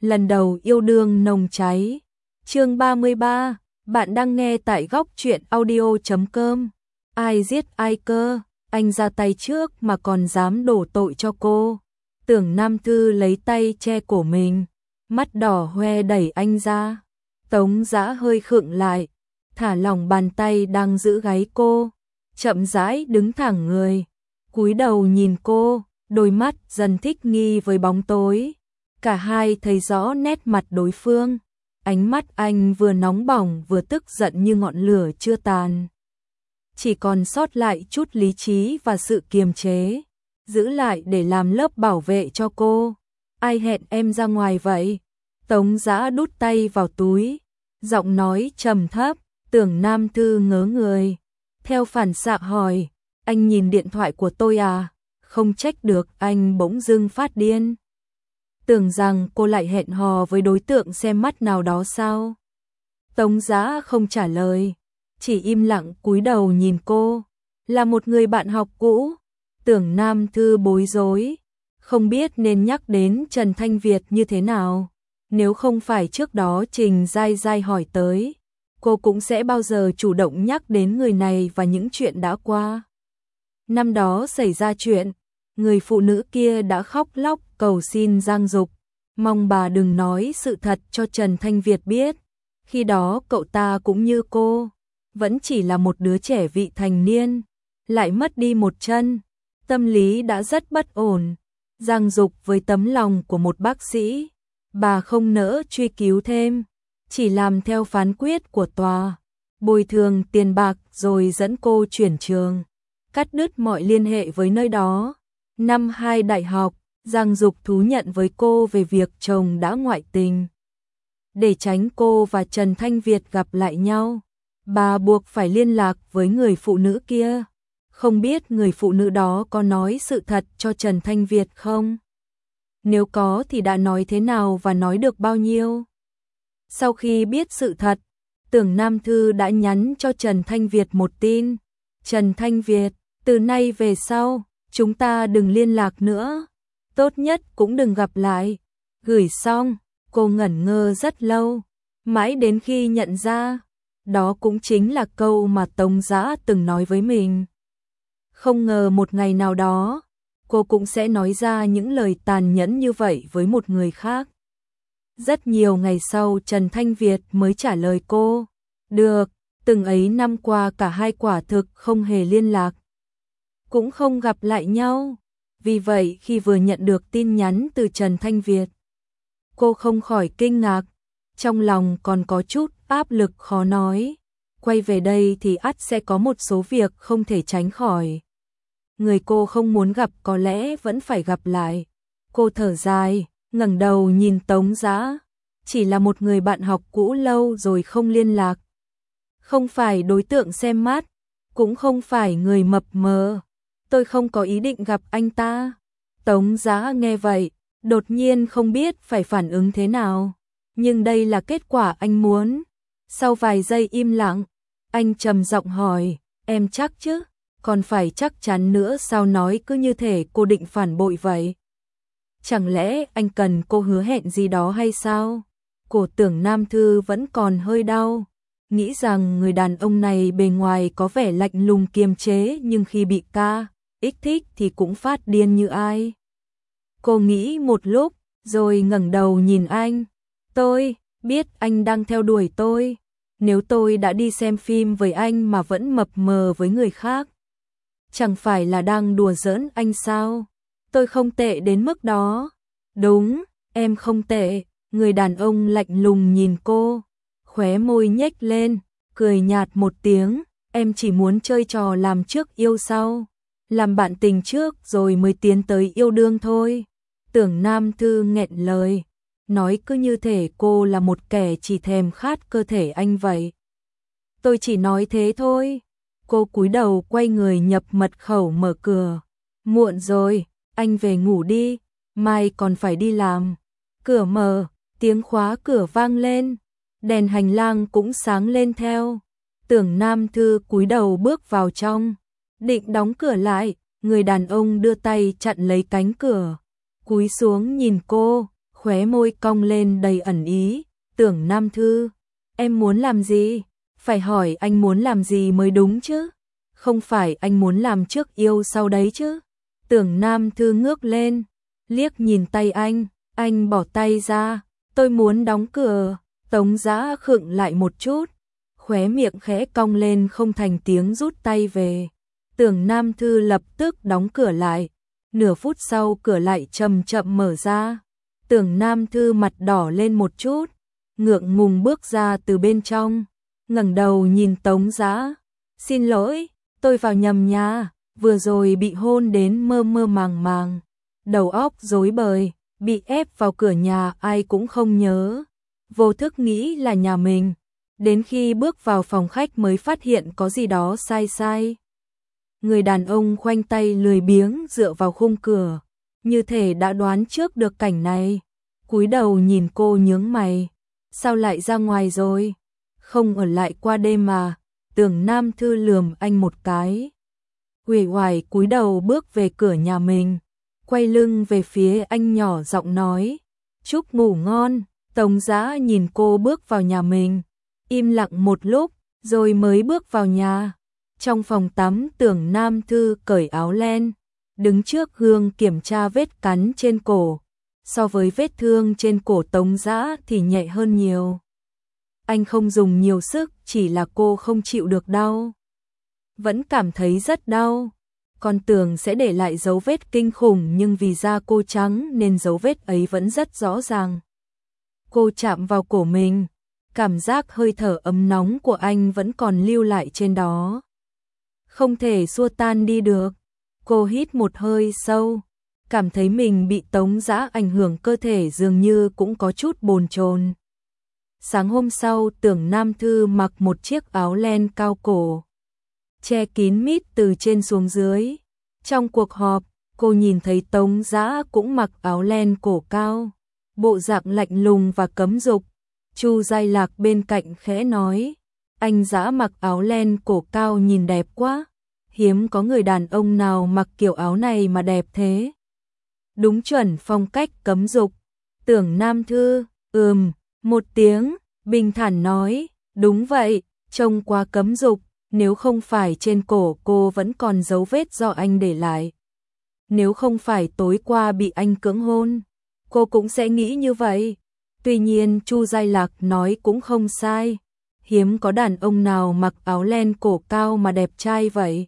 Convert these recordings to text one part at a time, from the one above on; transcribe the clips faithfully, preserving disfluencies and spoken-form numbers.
lần đầu yêu đương nồng cháy. Chương ba mươi ba, bạn đang nghe tại góc truyện audio chấm com. Ai giết ai cơ, anh ra tay trước mà còn dám đổ tội cho cô. Tưởng Nam Thư lấy tay che cổ mình, mắt đỏ hoe đẩy anh ra. Tống Dã hơi khựng lại, thả lỏng bàn tay đang giữ gáy cô, chậm rãi đứng thẳng người, cúi đầu nhìn cô, đôi mắt dần thích nghi với bóng tối. Cả hai thấy rõ nét mặt đối phương, ánh mắt anh vừa nóng bỏng vừa tức giận như ngọn lửa chưa tàn. Chỉ còn sót lại chút lý trí và sự kiềm chế, giữ lại để làm lớp bảo vệ cho cô. Ai hẹn em ra ngoài vậy? Tống Dã đút tay vào túi, giọng nói trầm thấp. Tưởng Nam Thư ngớ người, theo phản xạ hỏi, anh nhìn điện thoại của tôi à? Không trách được anh bỗng dưng phát điên. Tưởng rằng cô lại hẹn hò với đối tượng xem mắt nào đó sao? Tống Dã không trả lời, chỉ im lặng cúi đầu nhìn cô. Là một người bạn học cũ. Tưởng Nam Thư bối rối, không biết nên nhắc đến Trần Thanh Việt như thế nào. Nếu không phải trước đó Trình Giai Giai hỏi tới, cô cũng sẽ bao giờ chủ động nhắc đến người này và những chuyện đã qua. Năm đó xảy ra chuyện, người phụ nữ kia đã khóc lóc cầu xin Giang Dục, mong bà đừng nói sự thật cho Trần Thanh Việt biết. Khi đó cậu ta cũng như cô, vẫn chỉ là một đứa trẻ vị thành niên, lại mất đi một chân, tâm lý đã rất bất ổn. Giang Dục với tấm lòng của một bác sĩ, bà không nỡ truy cứu thêm, chỉ làm theo phán quyết của tòa, bồi thường tiền bạc rồi dẫn cô chuyển trường, cắt đứt mọi liên hệ với nơi đó. Năm hai đại học, Giang Dục thú nhận với cô về việc chồng đã ngoại tình. Để tránh cô và Trần Thanh Việt gặp lại nhau, bà buộc phải liên lạc với người phụ nữ kia. Không biết người phụ nữ đó có nói sự thật cho Trần Thanh Việt không? Nếu có thì đã nói thế nào và nói được bao nhiêu? Sau khi biết sự thật, Tưởng Nam Thư đã nhắn cho Trần Thanh Việt một tin. Trần Thanh Việt, từ nay về sau, chúng ta đừng liên lạc nữa. Tốt nhất cũng đừng gặp lại. Gửi xong, cô ngẩn ngơ rất lâu, mãi đến khi nhận ra, đó cũng chính là câu mà Tống Dã từng nói với mình. Không ngờ một ngày nào đó, cô cũng sẽ nói ra những lời tàn nhẫn như vậy với một người khác. Rất nhiều ngày sau Trần Thanh Việt mới trả lời cô, được, từng ấy năm qua cả hai quả thực không hề liên lạc, cũng không gặp lại nhau. Vì vậy khi vừa nhận được tin nhắn từ Trần Thanh Việt, cô không khỏi kinh ngạc, trong lòng còn có chút áp lực khó nói. Quay về đây thì ắt sẽ có một số việc không thể tránh khỏi. Người cô không muốn gặp có lẽ vẫn phải gặp lại. Cô thở dài, ngẩng đầu nhìn Tống Dã, chỉ là một người bạn học cũ lâu rồi không liên lạc. Không phải đối tượng xem mắt, cũng không phải người mập mờ. Tôi không có ý định gặp anh ta. Tống Dã nghe vậy, đột nhiên không biết phải phản ứng thế nào. Nhưng đây là kết quả anh muốn. Sau vài giây im lặng, anh trầm giọng hỏi, em chắc chứ? Còn phải chắc chắn nữa sao, nói cứ như thể cô định phản bội vậy. Chẳng lẽ anh cần cô hứa hẹn gì đó hay sao? Cổ Tưởng Nam Thư vẫn còn hơi đau, nghĩ rằng người đàn ông này bề ngoài có vẻ lạnh lùng kiềm chế nhưng khi bị ca, ích thích thì cũng phát điên như ai. Cô nghĩ một lúc, rồi ngẩng đầu nhìn anh. Tôi biết anh đang theo đuổi tôi. Nếu tôi đã đi xem phim với anh mà vẫn mập mờ với người khác, chẳng phải là đang đùa giỡn anh sao? Tôi không tệ đến mức đó. Đúng, em không tệ. Người đàn ông lạnh lùng nhìn cô, khóe môi nhếch lên, cười nhạt một tiếng. Em chỉ muốn chơi trò làm trước yêu sau, làm bạn tình trước rồi mới tiến tới yêu đương thôi. Tưởng Nam Thư nghẹn lời, nói cứ như thể cô là một kẻ chỉ thèm khát cơ thể anh vậy. Tôi chỉ nói thế thôi. Cô cúi đầu quay người nhập mật khẩu mở cửa. Muộn rồi, anh về ngủ đi, mai còn phải đi làm. Cửa mở, tiếng khóa cửa vang lên, đèn hành lang cũng sáng lên theo. Tưởng Nam Thư cúi đầu bước vào trong, định đóng cửa lại, người đàn ông đưa tay chặn lấy cánh cửa, cúi xuống nhìn cô, khóe môi cong lên đầy ẩn ý. Tưởng Nam Thư, em muốn làm gì? Phải hỏi anh muốn làm gì mới đúng chứ? Không phải anh muốn làm trước yêu sau đấy chứ? Tưởng Nam Thư ngước lên, liếc nhìn tay anh, anh bỏ tay ra, tôi muốn đóng cửa. Tống Dã khựng lại một chút, khóe miệng khẽ cong lên không thành tiếng rút tay về. Tưởng Nam Thư lập tức đóng cửa lại, nửa phút sau cửa lại chậm chậm mở ra. Tưởng Nam Thư mặt đỏ lên một chút, ngượng ngùng bước ra từ bên trong, ngẩng đầu nhìn Tống Dã, xin lỗi, tôi vào nhầm nhà, vừa rồi bị hôn đến mơ mơ màng màng, đầu óc rối bời, bị ép vào cửa nhà ai cũng không nhớ, vô thức nghĩ là nhà mình, đến khi bước vào phòng khách mới phát hiện có gì đó sai sai. Người đàn ông khoanh tay lười biếng dựa vào khung cửa, như thể đã đoán trước được cảnh này, cúi đầu nhìn cô nhướng mày, sao lại ra ngoài rồi? Không ở lại qua đêm mà? Tưởng Nam Thư lườm anh một cái, uể oải cúi đầu bước về cửa nhà mình, quay lưng về phía anh nhỏ giọng nói, chúc ngủ ngon. Tống Dã nhìn cô bước vào nhà mình, im lặng một lúc, rồi mới bước vào nhà. Trong phòng tắm, Tưởng Nam Thư cởi áo len, đứng trước gương kiểm tra vết cắn trên cổ. So với vết thương trên cổ Tống Dã thì nhẹ hơn nhiều. Anh không dùng nhiều sức, chỉ là cô không chịu được đau. Vẫn cảm thấy rất đau. Còn tưởng sẽ để lại dấu vết kinh khủng, nhưng vì da cô trắng nên dấu vết ấy vẫn rất rõ ràng. Cô chạm vào cổ mình, cảm giác hơi thở ấm nóng của anh vẫn còn lưu lại trên đó. Không thể xua tan đi được. Cô hít một hơi sâu, cảm thấy mình bị Tống Dã ảnh hưởng cơ thể, dường như cũng có chút bồn chồn. Sáng hôm sau, Tưởng Nam Thư mặc một chiếc áo len cao cổ, che kín mít từ trên xuống dưới. Trong cuộc họp, cô nhìn thấy Tống Dã cũng mặc áo len cổ cao, bộ dạng lạnh lùng và cấm dục. Chu Giai Lạc bên cạnh khẽ nói, anh Dã mặc áo len cổ cao nhìn đẹp quá, hiếm có người đàn ông nào mặc kiểu áo này mà đẹp thế. Đúng chuẩn phong cách cấm dục. Tưởng Nam Thư, ừm, một tiếng, bình thản nói, đúng vậy, trông quá cấm dục, nếu không phải trên cổ cô vẫn còn dấu vết do anh để lại. Nếu không phải tối qua bị anh cưỡng hôn, cô cũng sẽ nghĩ như vậy. Tuy nhiên Chu Giai Lạc nói cũng không sai, hiếm có đàn ông nào mặc áo len cổ cao mà đẹp trai vậy.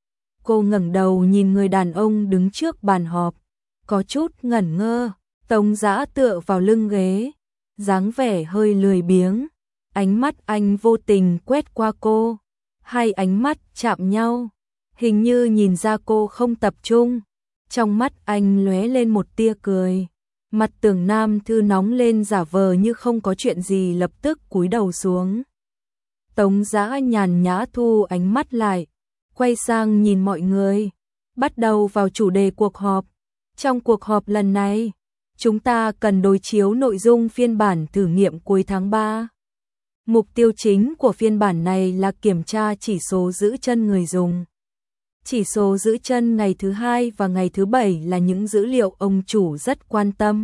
Cô ngẩng đầu nhìn người đàn ông đứng trước bàn họp, có chút ngẩn ngơ. Tống Dã tựa vào lưng ghế, dáng vẻ hơi lười biếng, ánh mắt anh vô tình quét qua cô, hai ánh mắt chạm nhau, hình như nhìn ra cô không tập trung. Trong mắt anh lóe lên một tia cười, mặt Tưởng Nam Thư nóng lên, giả vờ như không có chuyện gì, lập tức cúi đầu xuống. Tống Dã nhàn nhã thu ánh mắt lại, quay sang nhìn mọi người, bắt đầu vào chủ đề cuộc họp. Trong cuộc họp lần này, chúng ta cần đối chiếu nội dung phiên bản thử nghiệm cuối tháng ba. Mục tiêu chính của phiên bản này là kiểm tra chỉ số giữ chân người dùng. Chỉ số giữ chân ngày thứ hai và ngày thứ bảy là những dữ liệu ông chủ rất quan tâm.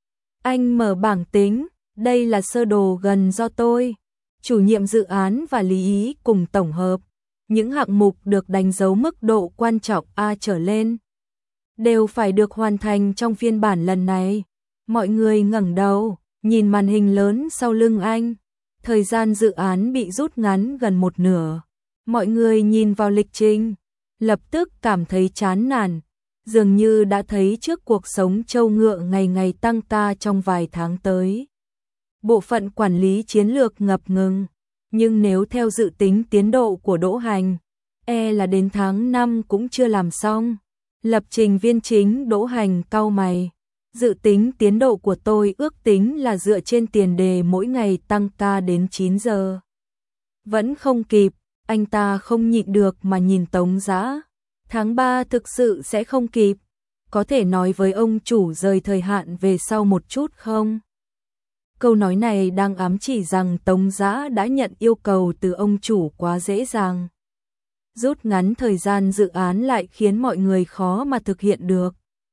Anh mở bảng tính, đây là sơ đồ gần do tôi, chủ nhiệm dự án và Lý Ý cùng tổng hợp. Những hạng mục được đánh dấu mức độ quan trọng A trở lên đều phải được hoàn thành trong phiên bản lần này. Mọi người ngẩng đầu, nhìn màn hình lớn sau lưng anh. Thời gian dự án bị rút ngắn gần một nửa. Mọi người nhìn vào lịch trình, lập tức cảm thấy chán nản, dường như đã thấy trước cuộc sống trâu ngựa ngày ngày tăng ca trong vài tháng tới. Bộ phận quản lý chiến lược ngập ngừng, nhưng nếu theo dự tính tiến độ của Đỗ Hành, e là đến tháng năm cũng chưa làm xong. Lập trình viên chính Đỗ Hành cau mày, dự tính tiến độ của tôi ước tính là dựa trên tiền đề mỗi ngày tăng ca đến chín giờ. Vẫn không kịp, anh ta không nhịn được mà nhìn Tống Dã. Tháng ba thực sự sẽ không kịp, có thể nói với ông chủ rời thời hạn về sau một chút không? Câu nói này đang ám chỉ rằng Tống Dã đã nhận yêu cầu từ ông chủ quá dễ dàng. Rút ngắn thời gian dự án lại khiến mọi người khó mà thực hiện được.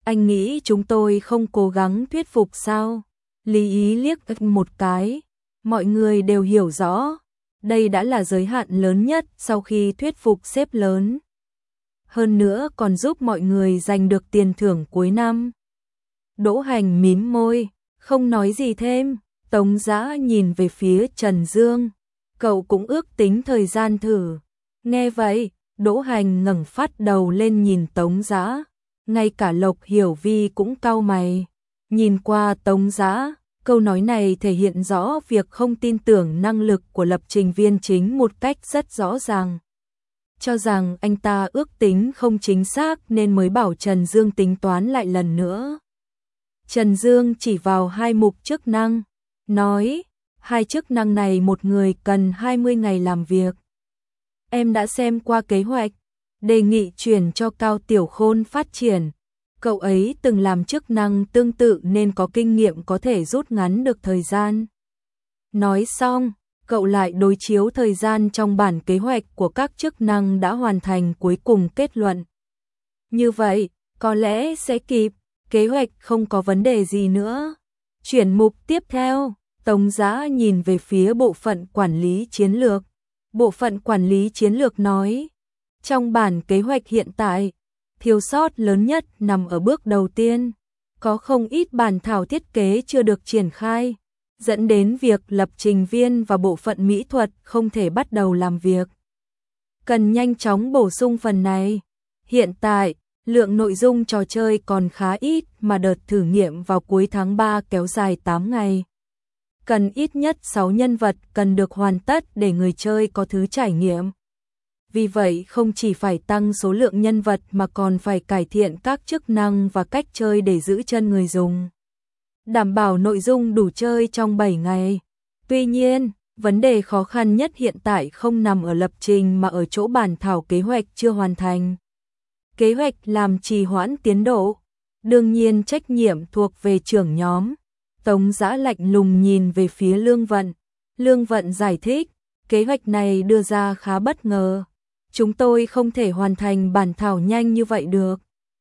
Anh nghĩ chúng tôi không cố gắng thuyết phục sao? Lý Ý liếc một cái, mọi người đều hiểu rõ, đây đã là giới hạn lớn nhất sau khi thuyết phục sếp lớn. Hơn nữa còn giúp mọi người giành được tiền thưởng cuối năm. Đỗ Hành mím môi, không nói gì thêm. Tống Dã nhìn về phía Trần Dương, cậu cũng ước tính thời gian thử. Nghe vậy, Đỗ Hành ngẩng phát đầu lên nhìn Tống Dã, ngay cả Lộc Hiểu Vi cũng cau mày. Nhìn qua Tống Dã, câu nói này thể hiện rõ việc không tin tưởng năng lực của lập trình viên chính một cách rất rõ ràng. Cho rằng anh ta ước tính không chính xác nên mới bảo Trần Dương tính toán lại lần nữa. Trần Dương chỉ vào hai mục chức năng, nói, hai chức năng này một người cần hai mươi ngày làm việc. Em đã xem qua kế hoạch, đề nghị chuyển cho Cao Tiểu Khôn phát triển. Cậu ấy từng làm chức năng tương tự nên có kinh nghiệm có thể rút ngắn được thời gian. Nói xong, cậu lại đối chiếu thời gian trong bản kế hoạch của các chức năng đã hoàn thành cuối cùng kết luận. Như vậy, có lẽ sẽ kịp, kế hoạch không có vấn đề gì nữa. Chuyển mục tiếp theo, Tống Dã nhìn về phía bộ phận quản lý chiến lược. Bộ phận quản lý chiến lược nói, trong bản kế hoạch hiện tại, thiếu sót lớn nhất nằm ở bước đầu tiên. Có không ít bản thảo thiết kế chưa được triển khai, dẫn đến việc lập trình viên và bộ phận mỹ thuật không thể bắt đầu làm việc. Cần nhanh chóng bổ sung phần này. Hiện tại, lượng nội dung trò chơi còn khá ít mà đợt thử nghiệm vào cuối tháng ba kéo dài tám ngày. Cần ít nhất sáu nhân vật cần được hoàn tất để người chơi có thứ trải nghiệm. Vì vậy không chỉ phải tăng số lượng nhân vật mà còn phải cải thiện các chức năng và cách chơi để giữ chân người dùng. Đảm bảo nội dung đủ chơi trong bảy ngày. Tuy nhiên, vấn đề khó khăn nhất hiện tại không nằm ở lập trình mà ở chỗ bản thảo kế hoạch chưa hoàn thành. Kế hoạch làm trì hoãn tiến độ. Đương nhiên trách nhiệm thuộc về trưởng nhóm. Tống Dã lạnh lùng nhìn về phía Lương Vận. Lương Vận giải thích, kế hoạch này đưa ra khá bất ngờ. Chúng tôi không thể hoàn thành bản thảo nhanh như vậy được.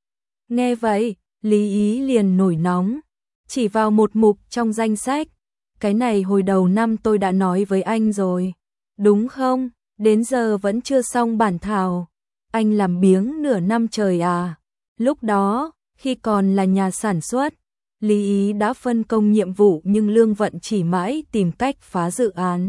Nghe vậy, Lý Ý liền nổi nóng, chỉ vào một mục trong danh sách. Cái này hồi đầu năm tôi đã nói với anh rồi. Đúng không? Đến giờ vẫn chưa xong bản thảo. Anh làm biếng nửa năm trời à? Lúc đó, khi còn là nhà sản xuất, Lý Ý đã phân công nhiệm vụ nhưng Lương Vận chỉ mãi tìm cách phá dự án.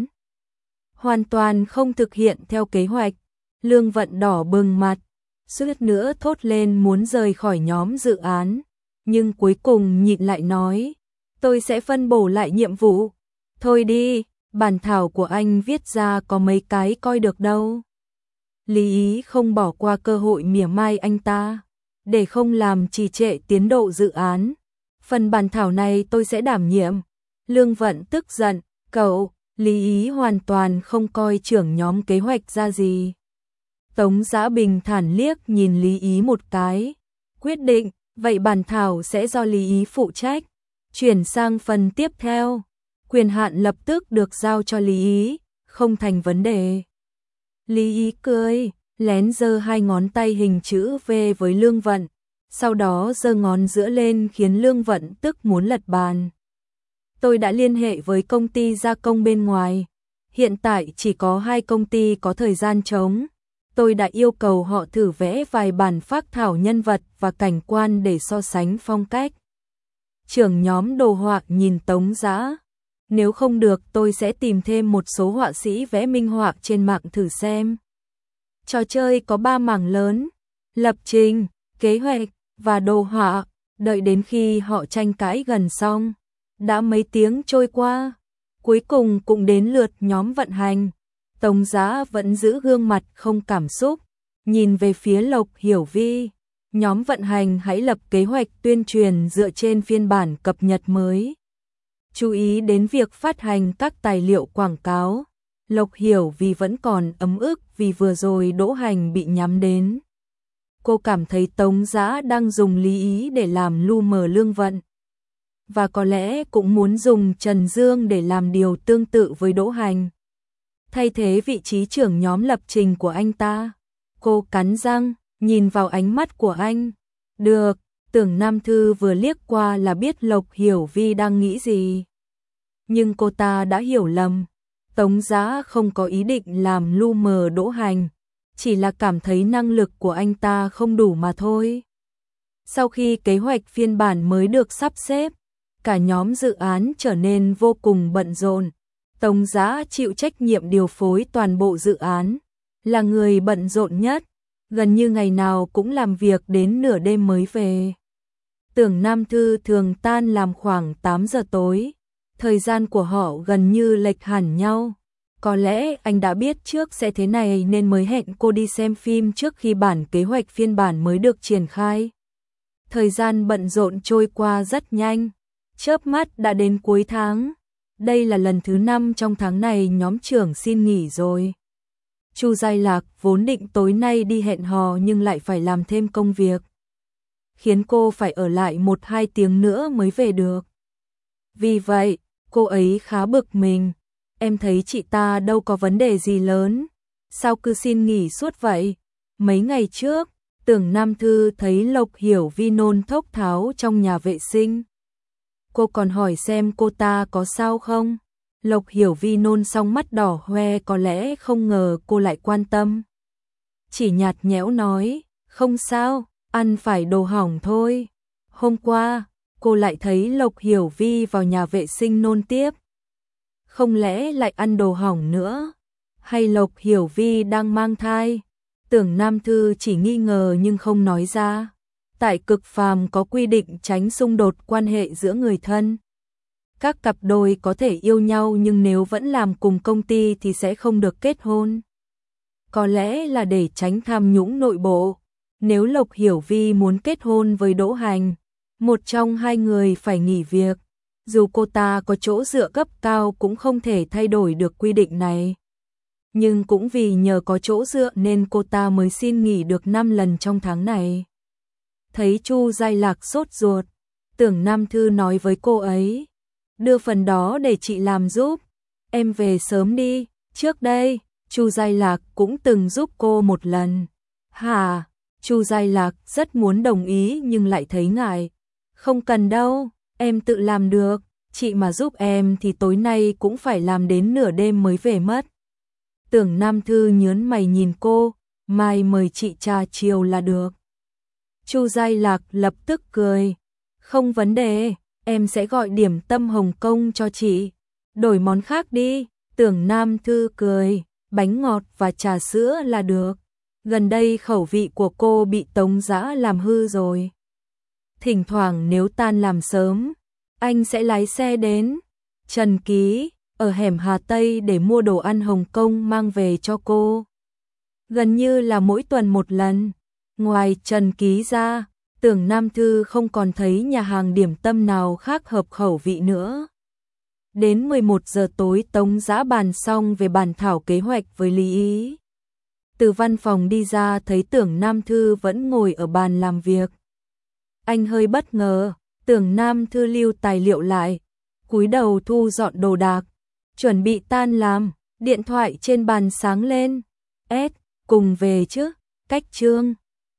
Hoàn toàn không thực hiện theo kế hoạch. Lương Vận đỏ bừng mặt, suýt nữa thốt lên muốn rời khỏi nhóm dự án. Nhưng cuối cùng nhịn lại nói, tôi sẽ phân bổ lại nhiệm vụ. Thôi đi, bản thảo của anh viết ra có mấy cái coi được đâu. Lý Ý không bỏ qua cơ hội mỉa mai anh ta, để không làm trì trệ tiến độ dự án. Phần bản thảo này tôi sẽ đảm nhiệm. Lương Vận tức giận, cậu, Lý Ý hoàn toàn không coi trưởng nhóm kế hoạch ra gì. Tống Dã bình thản liếc nhìn Lý Ý một cái, quyết định, vậy bản thảo sẽ do Lý Ý phụ trách. Chuyển sang phần tiếp theo, quyền hạn lập tức được giao cho Lý Ý, không thành vấn đề. Lý Ý cười, lén giơ hai ngón tay hình chữ V với Lương Vận, sau đó giơ ngón giữa lên khiến Lương Vận tức muốn lật bàn. Tôi đã liên hệ với công ty gia công bên ngoài, hiện tại chỉ có hai công ty có thời gian trống. Tôi đã yêu cầu họ thử vẽ vài bản phác thảo nhân vật và cảnh quan để so sánh phong cách. Trưởng nhóm đồ họa nhìn Tống Dã, nếu không được tôi sẽ tìm thêm một số họa sĩ vẽ minh họa trên mạng thử xem. Trò chơi có ba mảng lớn, lập trình, kế hoạch và đồ họa. Đợi đến khi họ tranh cãi gần xong, đã mấy tiếng trôi qua, cuối cùng cũng đến lượt nhóm vận hành. Tống Dã vẫn giữ gương mặt không cảm xúc, nhìn về phía Lộc Hiểu Vi. Nhóm vận hành hãy lập kế hoạch tuyên truyền dựa trên phiên bản cập nhật mới. Chú ý đến việc phát hành các tài liệu quảng cáo. Lộc Hiểu Vi vẫn còn ấm ức vì vừa rồi Đỗ Hành bị nhắm đến. Cô cảm thấy Tống Dã đang dùng Lý Ý để làm lu mờ Lương Vận. Và có lẽ cũng muốn dùng Trần Dương để làm điều tương tự với Đỗ Hành. Thay thế vị trí trưởng nhóm lập trình của anh ta. Cô cắn răng, nhìn vào ánh mắt của anh. Được, Tưởng Nam Thư vừa liếc qua là biết Lộc Hiểu Vi đang nghĩ gì. Nhưng cô ta đã hiểu lầm. Tống Giã không có ý định làm lu mờ Đỗ Hành, chỉ là cảm thấy năng lực của anh ta không đủ mà thôi. Sau khi kế hoạch phiên bản mới được sắp xếp, cả nhóm dự án trở nên vô cùng bận rộn. Tống Giã chịu trách nhiệm điều phối toàn bộ dự án, là người bận rộn nhất, gần như ngày nào cũng làm việc đến nửa đêm mới về. Tưởng Nam Thư thường tan làm khoảng tám giờ tối, thời gian của họ gần như lệch hẳn nhau. Có lẽ anh đã biết trước sẽ thế này nên mới hẹn cô đi xem phim trước khi bản kế hoạch phiên bản mới được triển khai. Thời gian bận rộn trôi qua rất nhanh, chớp mắt đã đến cuối tháng. Đây là lần thứ năm trong tháng này nhóm trưởng xin nghỉ rồi. Chu Giai Lạc vốn định tối nay đi hẹn hò nhưng lại phải làm thêm công việc, khiến cô phải ở lại một hai tiếng nữa mới về được. Vì vậy, cô ấy khá bực mình. Em thấy chị ta đâu có vấn đề gì lớn, sao cứ xin nghỉ suốt vậy? Mấy ngày trước, Tưởng Nam Thư thấy Lộc Hiểu Vi nôn thốc tháo trong nhà vệ sinh. Cô còn hỏi xem cô ta có sao không? Lộc Hiểu Vi nôn xong mắt đỏ hoe, có lẽ không ngờ cô lại quan tâm. Chỉ nhạt nhẽo nói, không sao, ăn phải đồ hỏng thôi. Hôm qua, cô lại thấy Lộc Hiểu Vi vào nhà vệ sinh nôn tiếp. Không lẽ lại ăn đồ hỏng nữa? Hay Lộc Hiểu Vi đang mang thai? Tưởng Nam Thư chỉ nghi ngờ nhưng không nói ra. Tại Cực Phàm có quy định tránh xung đột quan hệ giữa người thân. Các cặp đôi có thể yêu nhau nhưng nếu vẫn làm cùng công ty thì sẽ không được kết hôn. Có lẽ là để tránh tham nhũng nội bộ. Nếu Lộc Hiểu Vi muốn kết hôn với Đỗ Hành, một trong hai người phải nghỉ việc. Dù cô ta có chỗ dựa cấp cao cũng không thể thay đổi được quy định này. Nhưng cũng vì nhờ có chỗ dựa nên cô ta mới xin nghỉ được năm lần trong tháng này. Thấy Chu Giai Lạc sốt ruột, Tưởng Nam Thư nói với cô ấy, đưa phần đó để chị làm giúp, em về sớm đi. Trước đây, Chu Giai Lạc cũng từng giúp cô một lần. Hả? Chu Giai Lạc rất muốn đồng ý nhưng lại thấy ngại. Không cần đâu, em tự làm được, chị mà giúp em thì tối nay cũng phải làm đến nửa đêm mới về mất. Tưởng Nam Thư nhớn mày nhìn cô, mai mời chị trà chiều là được. Chu Giai Lạc lập tức cười, không vấn đề, em sẽ gọi điểm tâm Hồng Kông cho chị. Đổi món khác đi. Tưởng Nam Thư cười, bánh ngọt và trà sữa là được. Gần đây khẩu vị của cô bị Tống Giã làm hư rồi. Thỉnh thoảng nếu tan làm sớm, anh sẽ lái xe đến Trần Ký ở hẻm Hà Tây để mua đồ ăn Hồng Kông mang về cho cô. Gần như là mỗi tuần một lần. Ngoài Trần Ký ra, Tưởng Nam Thư không còn thấy nhà hàng điểm tâm nào khác hợp khẩu vị nữa. Đến mười một giờ tối Tống Giã bàn xong về bàn thảo kế hoạch với Lý Ý. Từ văn phòng đi ra thấy Tưởng Nam Thư vẫn ngồi ở bàn làm việc. Anh hơi bất ngờ, Tưởng Nam Thư lưu tài liệu lại, cúi đầu thu dọn đồ đạc, chuẩn bị tan làm, điện thoại trên bàn sáng lên. S, cùng về chứ, cách chương.